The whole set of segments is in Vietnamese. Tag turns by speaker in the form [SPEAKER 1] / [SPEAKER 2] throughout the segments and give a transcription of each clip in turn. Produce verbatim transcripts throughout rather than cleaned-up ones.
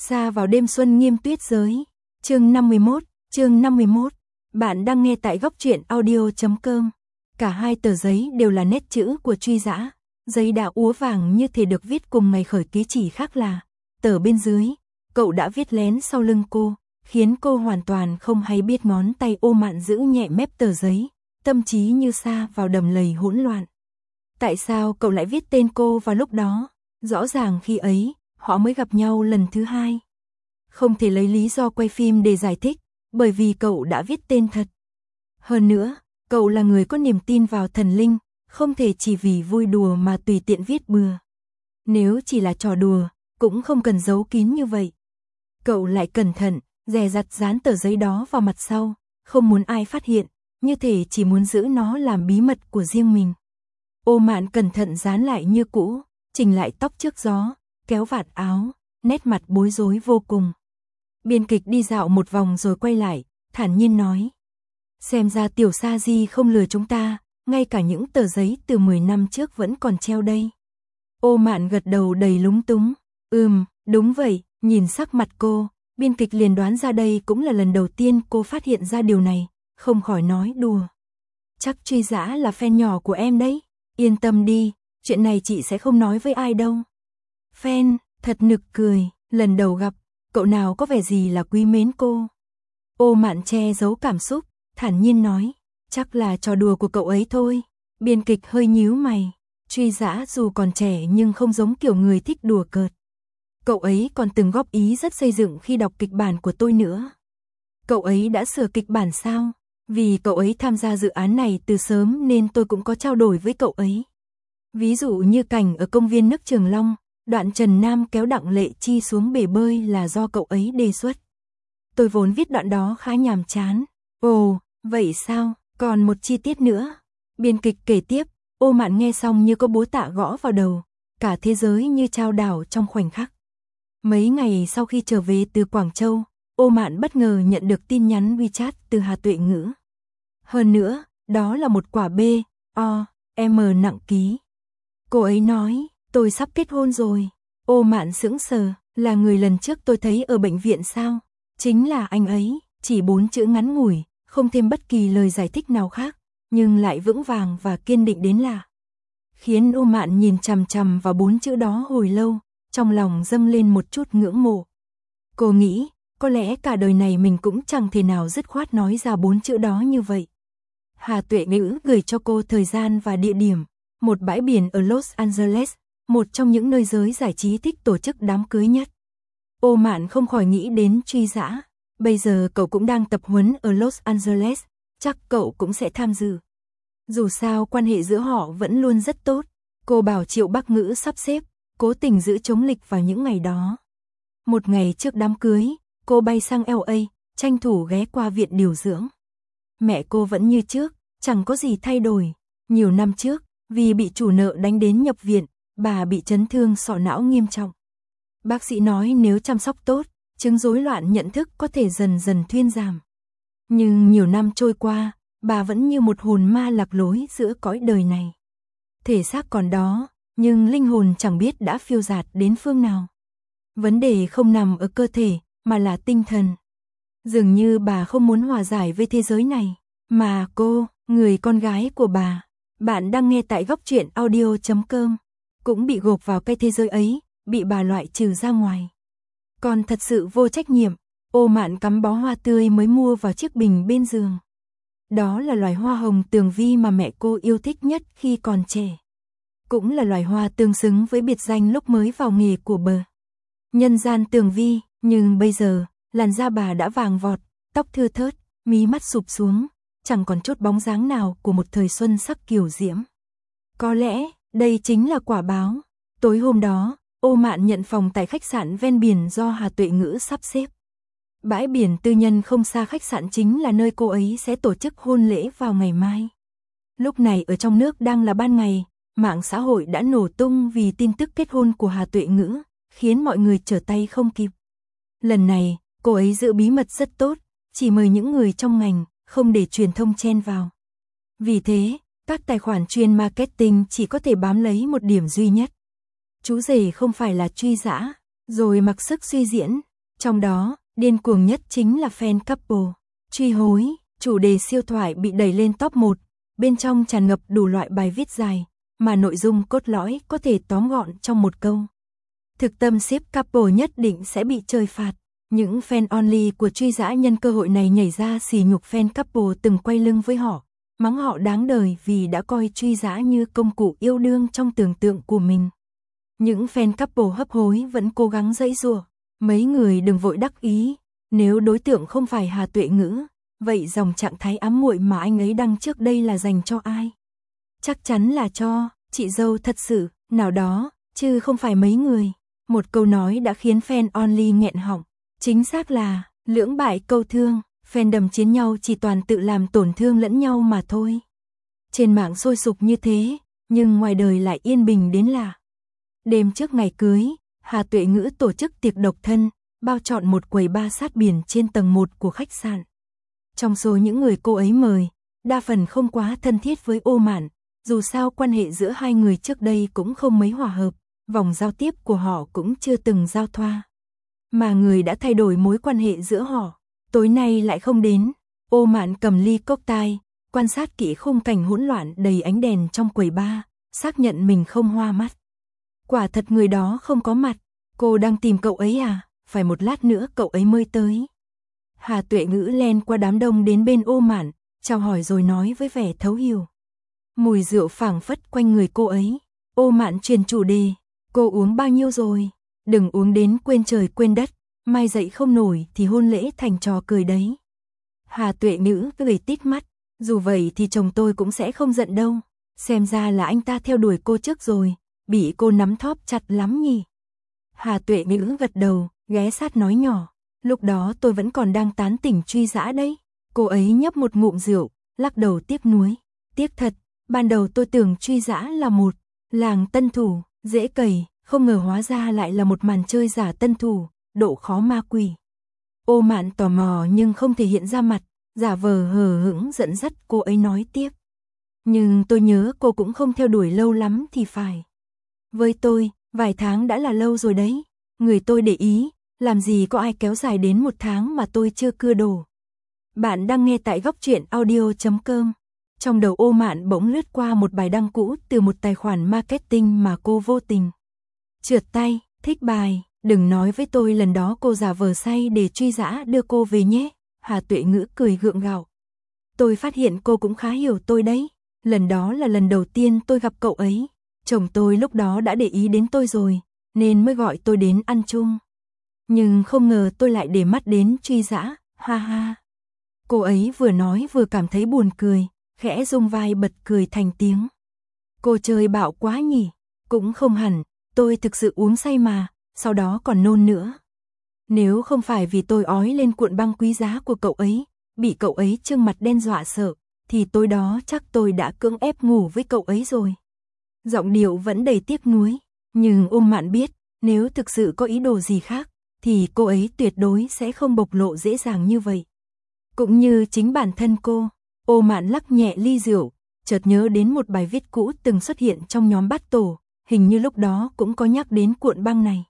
[SPEAKER 1] Xa vào đêm xuân nghiêm tuyết giới. Chương năm mươi mốt, chương năm mươi mốt. Bạn đang nghe tại góc truyện audio chấm com. Cả hai tờ giấy đều là nét chữ của Truy Dã, giấy đã úa vàng như thể được viết cùng ngày khởi ký, chỉ khác là tờ bên dưới, cậu đã viết lén sau lưng cô, khiến cô hoàn toàn không hay biết. Ngón tay Ô Mạn giữ nhẹ mép tờ giấy, tâm trí như sa vào đầm lầy hỗn loạn. Tại sao cậu lại viết tên cô vào lúc đó? Rõ ràng khi ấy, họ mới gặp nhau lần thứ hai. Không thể lấy lý do quay phim để giải thích, bởi vì cậu đã viết tên thật. Hơn nữa, cậu là người có niềm tin vào thần linh, không thể chỉ vì vui đùa mà tùy tiện viết bừa. Nếu chỉ là trò đùa, cũng không cần giấu kín như vậy. Cậu lại cẩn thận, dè dặt dán tờ giấy đó vào mặt sau, không muốn ai phát hiện, như thể chỉ muốn giữ nó làm bí mật của riêng mình. Ô Mạn cẩn thận dán lại như cũ, chỉnh lại tóc trước gió, kéo vạt áo, nét mặt bối rối vô cùng. Biên kịch đi dạo một vòng rồi quay lại, thản nhiên nói: xem ra Tiểu Sa Di không lừa chúng ta, ngay cả những tờ giấy từ mười năm trước vẫn còn treo đây. Ô Mạn gật đầu đầy lúng túng. Ừm, đúng vậy. Nhìn sắc mặt cô, biên kịch liền đoán ra đây cũng là lần đầu tiên cô phát hiện ra điều này, không khỏi nói đùa: chắc Truy Dã là fan nhỏ của em đấy. Yên tâm đi, chuyện này chị sẽ không nói với ai đâu. Fan, thật nực cười, lần đầu gặp, cậu nào có vẻ gì là quý mến cô. Ô Mạn che giấu cảm xúc, thản nhiên nói: chắc là trò đùa của cậu ấy thôi. Biên kịch hơi nhíu mày. Truy Dã dù còn trẻ nhưng không giống kiểu người thích đùa cợt. Cậu ấy còn từng góp ý rất xây dựng khi đọc kịch bản của tôi nữa. Cậu ấy đã sửa kịch bản sao? Vì cậu ấy tham gia dự án này từ sớm nên tôi cũng có trao đổi với cậu ấy. Ví dụ như cảnh ở công viên nước Trường Long, đoạn Trần Nam kéo Đặng Lệ Chi xuống bể bơi là do cậu ấy đề xuất. Tôi vốn viết đoạn đó khá nhàm chán. Ồ, vậy sao? Còn một chi tiết nữa. Biên kịch kể tiếp. Ô Mạn nghe xong như có búa tạ gõ vào đầu, cả thế giới như chao đảo trong khoảnh khắc. Mấy ngày sau khi trở về từ Quảng Châu, Ô Mạn bất ngờ nhận được tin nhắn WeChat từ Hà Tuệ Ngữ. Hơn nữa, đó là một quả B, O, M nặng ký. Cô ấy nói: tôi sắp kết hôn rồi. Ô Mạn sững sờ: là người lần trước tôi thấy ở bệnh viện sao? Chính là anh ấy. Chỉ bốn chữ ngắn ngủi, không thêm bất kỳ lời giải thích nào khác, nhưng lại vững vàng và kiên định đến lạ. Khiến Ô Mạn nhìn chằm chằm vào bốn chữ đó hồi lâu, trong lòng dâng lên một chút ngưỡng mộ. Cô nghĩ, có lẽ cả đời này mình cũng chẳng thể nào dứt khoát nói ra bốn chữ đó như vậy. Hà Tuệ Ngữ gửi cho cô thời gian và địa điểm, một bãi biển ở Los Angeles, một trong những nơi giới giải trí thích tổ chức đám cưới nhất. Ô Mạn không khỏi nghĩ đến Truy Dã, bây giờ cậu cũng đang tập huấn ở Los Angeles, chắc cậu cũng sẽ tham dự. Dù sao quan hệ giữa họ vẫn luôn rất tốt, cô bảo Triệu Bắc Ngữ sắp xếp, cố tình giữ chống lịch vào những ngày đó. Một ngày trước đám cưới, cô bay sang L A, tranh thủ ghé qua viện điều dưỡng. Mẹ cô vẫn như trước, chẳng có gì thay đổi. Nhiều năm trước, vì bị chủ nợ đánh đến nhập viện, bà bị chấn thương sọ não nghiêm trọng. Bác sĩ nói nếu chăm sóc tốt, chứng rối loạn nhận thức có thể dần dần thuyên giảm. Nhưng nhiều năm trôi qua, bà vẫn như một hồn ma lạc lối giữa cõi đời này. Thể xác còn đó, nhưng linh hồn chẳng biết đã phiêu dạt đến phương nào. Vấn đề không nằm ở cơ thể, mà là tinh thần. Dường như bà không muốn hòa giải với thế giới này, mà cô, người con gái của bà, bạn đang nghe tại góc truyện audio chấm com, cũng bị gộp vào cái thế giới ấy, bị bà loại trừ ra ngoài. Còn thật sự vô trách nhiệm. Ô Mạn cắm bó hoa tươi mới mua vào chiếc bình bên giường. Đó là loài hoa hồng tường vi mà mẹ cô yêu thích nhất khi còn trẻ. Cũng là loài hoa tương xứng với biệt danh lúc mới vào nghề của bờ nhân gian tường vi, nhưng bây giờ, làn da bà đã vàng vọt, tóc thưa thớt, mí mắt sụp xuống, chẳng còn chút bóng dáng nào của một thời xuân sắc kiều diễm. Có lẽ, đây chính là quả báo. Tối hôm đó, Ô Mạn nhận phòng tại khách sạn ven biển do Hà Tuệ Ngữ sắp xếp. Bãi biển tư nhân không xa khách sạn chính là nơi cô ấy sẽ tổ chức hôn lễ vào ngày mai. Lúc này ở trong nước đang là ban ngày, mạng xã hội đã nổ tung vì tin tức kết hôn của Hà Tuệ Ngữ, khiến mọi người trở tay không kịp. Lần này, cô ấy giữ bí mật rất tốt, chỉ mời những người trong ngành, không để truyền thông chen vào. Vì thế, các tài khoản chuyên marketing chỉ có thể bám lấy một điểm duy nhất. Chú rể không phải là Truy Dã, rồi mặc sức suy diễn. Trong đó, điên cuồng nhất chính là fan couple. Truy hối, chủ đề siêu thoại bị đẩy lên top một, bên trong tràn ngập đủ loại bài viết dài, mà nội dung cốt lõi có thể tóm gọn trong một câu. Thực tâm ship couple nhất định sẽ bị trời phạt. Những fan only của Truy Dã nhân cơ hội này nhảy ra xỉ nhục fan couple từng quay lưng với họ, mắng họ đáng đời vì đã coi Truy Dã như công cụ yêu đương trong tưởng tượng của mình. Những fan couple hấp hối vẫn cố gắng giãy giụa, mấy người đừng vội đắc ý, nếu đối tượng không phải Hà Tuệ Ngữ, vậy dòng trạng thái ám muội mà anh ấy đăng trước đây là dành cho ai? Chắc chắn là cho chị dâu thật sự, nào đó, chứ không phải mấy người. Một câu nói đã khiến fan only nghẹn họng, chính xác là lưỡng bại câu thương, fandom chiến nhau chỉ toàn tự làm tổn thương lẫn nhau mà thôi. Trên mạng sôi sục như thế, nhưng ngoài đời lại yên bình đến lạ. Đêm trước ngày cưới, Hà Tuệ Ngữ tổ chức tiệc độc thân, bao trọn một quầy bar sát biển trên tầng một của khách sạn. Trong số những người cô ấy mời, đa phần không quá thân thiết với Ô Mạn, dù sao quan hệ giữa hai người trước đây cũng không mấy hòa hợp, vòng giao tiếp của họ cũng chưa từng giao thoa. Mà người đã thay đổi mối quan hệ giữa họ, tối nay lại không đến. Ô Mạn cầm ly cocktail, quan sát kỹ khung cảnh hỗn loạn đầy ánh đèn trong quầy bar, xác nhận mình không hoa mắt. Quả thật người đó không có mặt, cô đang tìm cậu ấy à, phải một lát nữa cậu ấy mới tới. Hà Tuệ Ngữ len qua đám đông đến bên Ô Mạn, chào hỏi rồi nói với vẻ thấu hiểu. Mùi rượu phảng phất quanh người cô ấy. Ô Mạn truyền chủ đề, cô uống bao nhiêu rồi? Đừng uống đến quên trời quên đất, mai dậy không nổi thì hôn lễ thành trò cười đấy. Hà Tuệ Ngữ cười tít mắt, dù vậy thì chồng tôi cũng sẽ không giận đâu, xem ra là anh ta theo đuổi cô trước rồi, bị cô nắm thóp chặt lắm nhỉ. Hà Tuệ Ngữ gật đầu, ghé sát nói nhỏ, lúc đó tôi vẫn còn đang tán tỉnh Truy Dã đấy. Cô ấy nhấp một ngụm rượu, lắc đầu tiếc nuối, tiếc thật, ban đầu tôi tưởng Truy Dã là một làng tân thủ, dễ cầy, không ngờ hóa ra lại là một màn chơi giả tân thủ, độ khó ma quỷ. Ô Mạn tò mò nhưng không thể hiện ra mặt, giả vờ hờ hững dẫn dắt cô ấy nói tiếp. Nhưng tôi nhớ cô cũng không theo đuổi lâu lắm thì phải. Với tôi, vài tháng đã là lâu rồi đấy. Người tôi để ý, làm gì có ai kéo dài đến một tháng mà tôi chưa cưa đổ. Bạn đang nghe tại góc truyện audio chấm com. Trong đầu Ô Mạn bỗng lướt qua một bài đăng cũ từ một tài khoản marketing mà cô vô tình trượt tay, thích bài, đừng nói với tôi lần đó cô giả vờ say để Truy Dã đưa cô về nhé. Hà Tuệ Ngữ cười gượng gạo. Tôi phát hiện cô cũng khá hiểu tôi đấy. Lần đó là lần đầu tiên tôi gặp cậu ấy. Chồng tôi lúc đó đã để ý đến tôi rồi, nên mới gọi tôi đến ăn chung. Nhưng không ngờ tôi lại để mắt đến Truy Dã, ha ha. Cô ấy vừa nói vừa cảm thấy buồn cười, khẽ rung vai bật cười thành tiếng. Cô chơi bạo quá nhỉ, cũng không hẳn, tôi thực sự uống say mà, sau đó còn nôn nữa. Nếu không phải vì tôi ói lên cuộn băng quý giá của cậu ấy, bị cậu ấy trương mặt đen dọa sợ, thì tối đó chắc tôi đã cưỡng ép ngủ với cậu ấy rồi. Giọng điệu vẫn đầy tiếc nuối, nhưng Ô Mạn biết, nếu thực sự có ý đồ gì khác, thì cô ấy tuyệt đối sẽ không bộc lộ dễ dàng như vậy. Cũng như chính bản thân cô, Ô Mạn lắc nhẹ ly rượu, chợt nhớ đến một bài viết cũ từng xuất hiện trong nhóm Bát Tổ, hình như lúc đó cũng có nhắc đến cuộn băng này.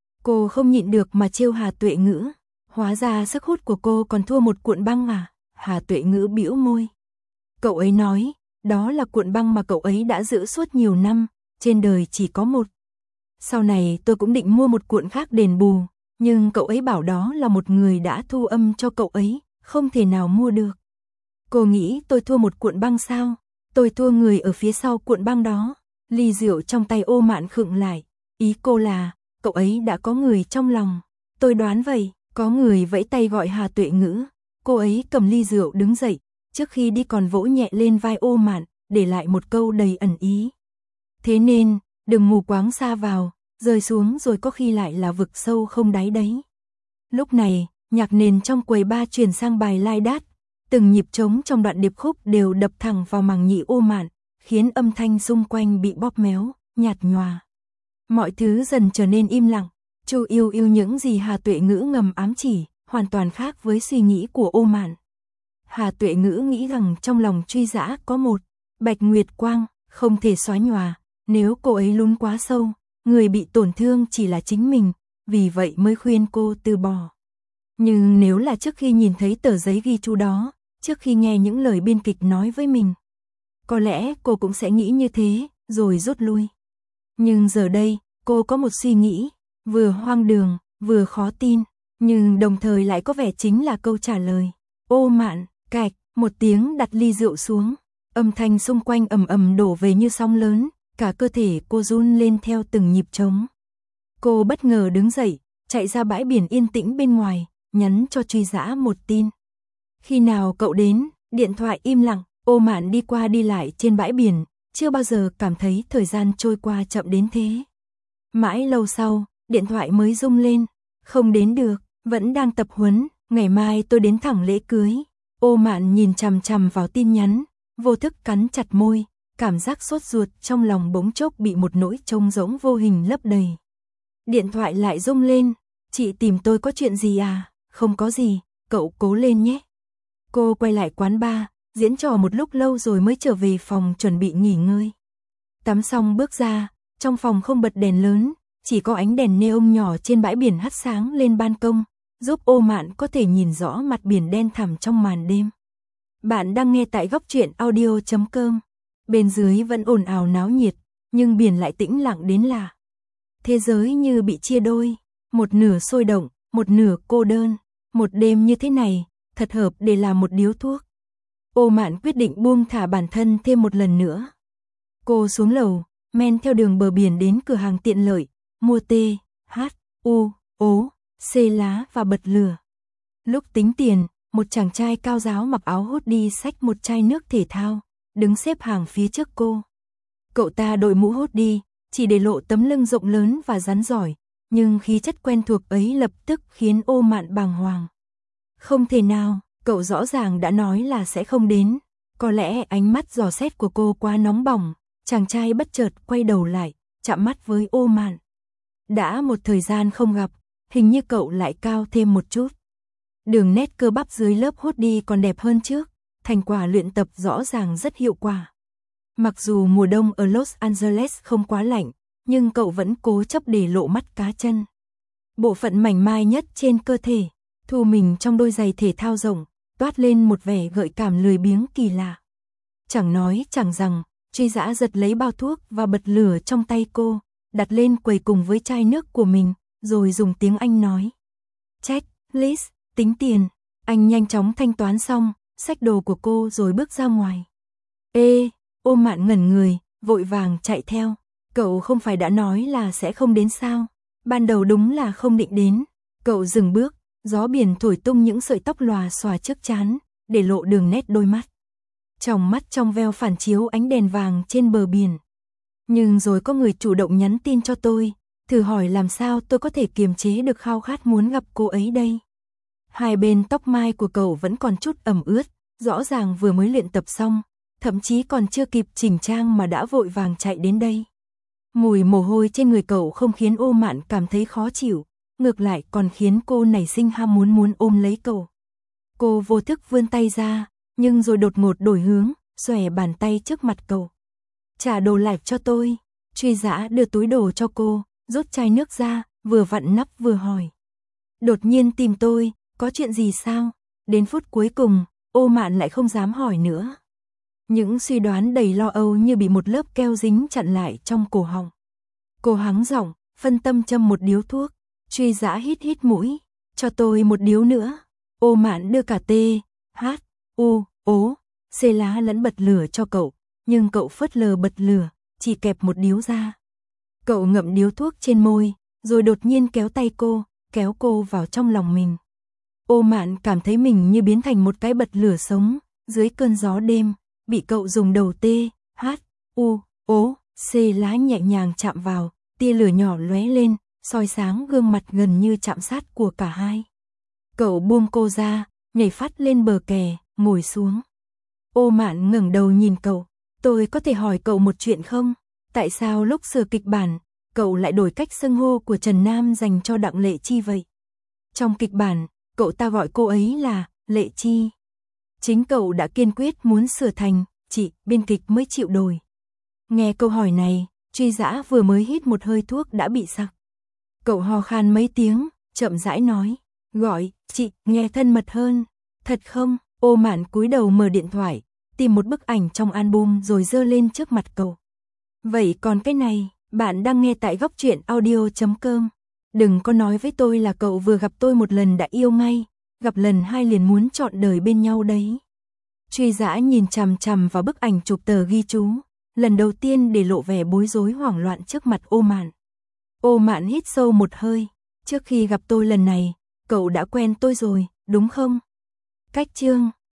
[SPEAKER 1] Cô không nhịn được mà trêu Hà Tuệ Ngữ, hóa ra sức hút của cô còn thua một cuộn băng à? Hà Tuệ Ngữ bĩu môi. Cậu ấy nói, đó là cuộn băng mà cậu ấy đã giữ suốt nhiều năm, trên đời chỉ có một. Sau này tôi cũng định mua một cuộn khác đền bù, nhưng cậu ấy bảo đó là một người đã thu âm cho cậu ấy, không thể nào mua được. Cô nghĩ tôi thua một cuộn băng sao? Tôi thua người ở phía sau cuộn băng đó. Ly rượu trong tay Ô Mạn khựng lại, ý cô là, cậu ấy đã có người trong lòng. Tôi đoán vậy, có người vẫy tay gọi Hà Tuệ Ngữ, cô ấy cầm ly rượu đứng dậy, trước khi đi còn vỗ nhẹ lên vai Ô Mạn, để lại một câu đầy ẩn ý. Thế nên, đừng mù quáng sa vào, rơi xuống rồi có khi lại là vực sâu không đáy đấy. Lúc này, nhạc nền trong quầy bar chuyển sang bài lai đát, từng nhịp trống trong đoạn điệp khúc đều đập thẳng vào màng nhĩ Ô Mạn, khiến âm thanh xung quanh bị bóp méo, nhạt nhòa. Mọi thứ dần trở nên im lặng, Chu yêu yêu những gì Hà Tuệ Ngữ ngầm ám chỉ, hoàn toàn khác với suy nghĩ của Ô Mạn. Hà Tuệ Ngữ nghĩ rằng trong lòng Truy Dã có một bạch nguyệt quang, không thể xóa nhòa, nếu cô ấy lún quá sâu, người bị tổn thương chỉ là chính mình, vì vậy mới khuyên cô từ bỏ. Nhưng nếu là trước khi nhìn thấy tờ giấy ghi chú đó, trước khi nghe những lời biên kịch nói với mình, có lẽ cô cũng sẽ nghĩ như thế, rồi rút lui. Nhưng giờ đây, cô có một suy nghĩ, vừa hoang đường, vừa khó tin, nhưng đồng thời lại có vẻ chính là câu trả lời. Ô Mạn, cạch, một tiếng đặt ly rượu xuống, âm thanh xung quanh ầm ầm đổ về như sóng lớn, cả cơ thể cô run lên theo từng nhịp trống. Cô bất ngờ đứng dậy, chạy ra bãi biển yên tĩnh bên ngoài, nhắn cho Truy Dã một tin. Khi nào cậu đến? Điện thoại im lặng, Ô Mạn đi qua đi lại trên bãi biển, chưa bao giờ cảm thấy thời gian trôi qua chậm đến thế. Mãi lâu sau, điện thoại mới rung lên, không đến được, vẫn đang tập huấn, ngày mai tôi đến thẳng lễ cưới. Ô Mạn nhìn chằm chằm vào tin nhắn, vô thức cắn chặt môi, cảm giác sốt ruột trong lòng bỗng chốc bị một nỗi trống rỗng vô hình lấp đầy. Điện thoại lại rung lên, chị tìm tôi có chuyện gì à? Không có gì, cậu cố lên nhé. Cô quay lại quán bar, diễn trò một lúc lâu rồi mới trở về phòng chuẩn bị nghỉ ngơi. Tắm xong bước ra, trong phòng không bật đèn lớn, chỉ có ánh đèn neon nhỏ trên bãi biển hắt sáng lên ban công, giúp Ô Mạn có thể nhìn rõ mặt biển đen thẳm trong màn đêm. Bạn đang nghe tại góc truyện audio chấm com. Bên dưới vẫn ồn ào náo nhiệt, nhưng biển lại tĩnh lặng đến lạ. Thế giới như bị chia đôi, một nửa sôi động, một nửa cô đơn. Một đêm như thế này, thật hợp để làm một điếu thuốc. Ô Mạn quyết định buông thả bản thân thêm một lần nữa. Cô xuống lầu, men theo đường bờ biển đến cửa hàng tiện lợi, mua T, H, U, ố, C lá và bật lửa. Lúc tính tiền, một chàng trai cao ráo mặc áo hoodie xách một chai nước thể thao, đứng xếp hàng phía trước cô. Cậu ta đội mũ hoodie, chỉ để lộ tấm lưng rộng lớn và rắn giỏi, nhưng khí chất quen thuộc ấy lập tức khiến Ô Mạn bàng hoàng. Không thể nào, cậu rõ ràng đã nói là sẽ không đến. Có lẽ ánh mắt dò xét của cô quá nóng bỏng, chàng trai bất chợt quay đầu lại, chạm mắt với Ô Mạn. Đã một thời gian không gặp, hình như cậu lại cao thêm một chút. Đường nét cơ bắp dưới lớp hoodie còn đẹp hơn trước, thành quả luyện tập rõ ràng rất hiệu quả. Mặc dù mùa đông ở Los Angeles không quá lạnh, nhưng cậu vẫn cố chấp để lộ mắt cá chân. Bộ phận mảnh mai nhất trên cơ thể, thu mình trong đôi giày thể thao rộng, toát lên một vẻ gợi cảm lười biếng kỳ lạ. Chẳng nói chẳng rằng, Truy Dã giật lấy bao thuốc và bật lửa trong tay cô, đặt lên quầy cùng với chai nước của mình, rồi dùng tiếng Anh nói. Check, list, tính tiền. Anh nhanh chóng thanh toán xong, xách đồ của cô rồi bước ra ngoài. Ê, Ô Mạn ngẩn người, vội vàng chạy theo. Cậu không phải đã nói là sẽ không đến sao? Ban đầu đúng là không định đến. Cậu dừng bước, gió biển thổi tung những sợi tóc lòa xòa trước trán, để lộ đường nét đôi mắt. Trong mắt trong veo phản chiếu ánh đèn vàng trên bờ biển. Nhưng rồi có người chủ động nhắn tin cho tôi, thử hỏi làm sao tôi có thể kiềm chế được khao khát muốn gặp cô ấy đây. Hai bên tóc mai của cậu vẫn còn chút ẩm ướt, rõ ràng vừa mới luyện tập xong, thậm chí còn chưa kịp chỉnh trang mà đã vội vàng chạy đến đây. Mùi mồ hôi trên người cậu không khiến Ô Mạn cảm thấy khó chịu, ngược lại còn khiến cô nảy sinh ham muốn muốn ôm lấy cậu. Cô vô thức vươn tay ra, nhưng rồi đột ngột đổi hướng, xòe bàn tay trước mặt cậu. Trả đồ lại cho tôi. Truy Dã đưa túi đồ cho cô, rút chai nước ra, vừa vặn nắp vừa hỏi. Đột nhiên tìm tôi, có chuyện gì sao? Đến phút cuối cùng, Ô Mạn lại không dám hỏi nữa. Những suy đoán đầy lo âu như bị một lớp keo dính chặn lại trong cổ họng. Cô hắng giọng, phân tâm châm một điếu thuốc. Truy Dã hít hít mũi, cho tôi một điếu nữa. Ô Mạn đưa cả T, H, U, ố, C lá lẫn bật lửa cho cậu, nhưng cậu phớt lờ bật lửa, chỉ kẹp một điếu ra. Cậu ngậm điếu thuốc trên môi, rồi đột nhiên kéo tay cô, kéo cô vào trong lòng mình. Ô Mạn cảm thấy mình như biến thành một cái bật lửa sống, dưới cơn gió đêm, bị cậu dùng đầu T, H, U, ố, C lá nhẹ nhàng chạm vào, tia lửa nhỏ lóe lên, soi sáng gương mặt gần như chạm sát của cả hai. Cậu buông cô ra, nhảy phát lên bờ kè, ngồi xuống. Ô Mạn ngẩng đầu nhìn cậu, tôi có thể hỏi cậu một chuyện không? Tại sao lúc sửa kịch bản, cậu lại đổi cách xưng hô của Trần Nam dành cho Đặng Lệ Chi vậy? Trong kịch bản, cậu ta gọi cô ấy là Lệ Chi. Chính cậu đã kiên quyết muốn sửa thành chị, biên kịch mới chịu đổi. Nghe câu hỏi này, Truy Dã vừa mới hít một hơi thuốc đã bị sặc. Cậu ho khan mấy tiếng, chậm rãi nói, Gọi, chị, nghe thân mật hơn. Thật không? Ô Mạn cúi đầu mở điện thoại, tìm một bức ảnh trong album rồi giơ lên trước mặt cậu. Vậy còn cái này, bạn đang nghe tại góc truyện audio chấm com. Đừng có nói với tôi là cậu vừa gặp tôi một lần đã yêu ngay, gặp lần hai liền muốn trọn đời bên nhau đấy. Truy Dã nhìn chằm chằm vào bức ảnh chụp tờ ghi chú, lần đầu tiên để lộ vẻ bối rối hoảng loạn trước mặt Ô Mạn. Ô Mạn hít sâu một hơi, trước khi gặp tôi lần này, cậu đã quen tôi rồi, đúng không? Cách chương